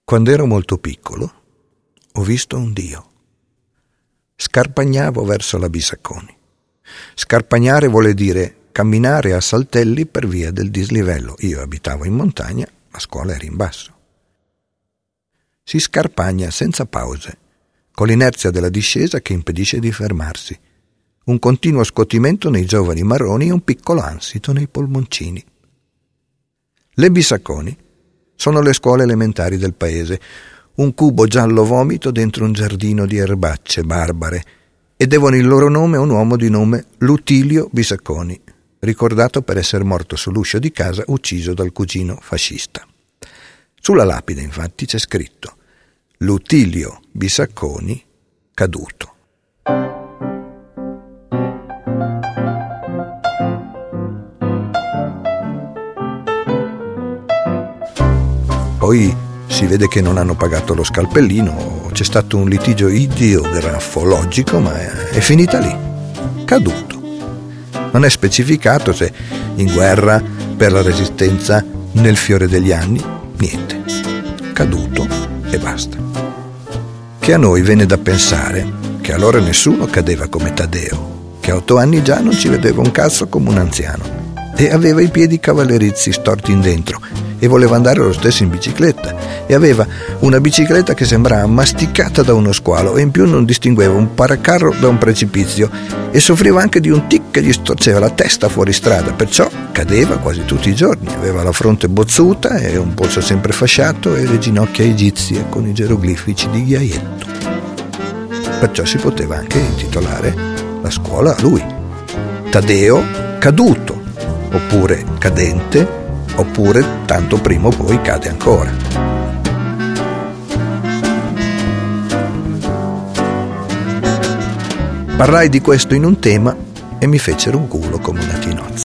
Quando ero molto piccolo ho visto un Dio. Scarpagnavo verso la Bisacconi. Scarpagnare vuole dire camminare a saltelli per via del dislivello. Io abitavo in montagna, la scuola era in basso. Si scarpagna senza pause, con l'inerzia della discesa che impedisce di fermarsi. Un continuo scotimento nei giovani marroni e un piccolo ansito nei polmoncini. Le Bisacconi sono le scuole elementari del paese, un cubo giallo vomito dentro un giardino di erbacce barbare, e devono il loro nome a un uomo di nome Lutilio Bisacconi, ricordato per essere morto sull'uscio di casa ucciso dal cugino fascista. Sulla lapide, infatti, c'è scritto Lutilio Bisacconi caduto. Poi si vede che non hanno pagato lo scalpellino, c'è stato un litigio ideografologico, ma è finita lì, caduto. Non è specificato se in guerra, per la resistenza, nel fiore degli anni, niente, caduto e basta. Che a noi venne da pensare che allora nessuno cadeva come Taddeo, che a 8 anni già non ci vedeva un cazzo come un anziano, e aveva i piedi cavallerizi storti in dentro, e voleva andare lo stesso in bicicletta, e aveva una bicicletta che sembrava masticata da uno squalo, e in più non distingueva un paracarro da un precipizio, e soffriva anche di un tic che gli storceva la testa fuori strada, perciò cadeva quasi tutti i giorni. Aveva la fronte bozzuta e un polso sempre fasciato e le ginocchia egizie con i geroglifici di ghiaietto. Perciò si poteva anche intitolare la scuola a lui: Taddeo caduto, oppure cadente, oppure tanto prima o poi cade ancora. Parlai di questo in un tema e mi fecero un culo come una tinozza.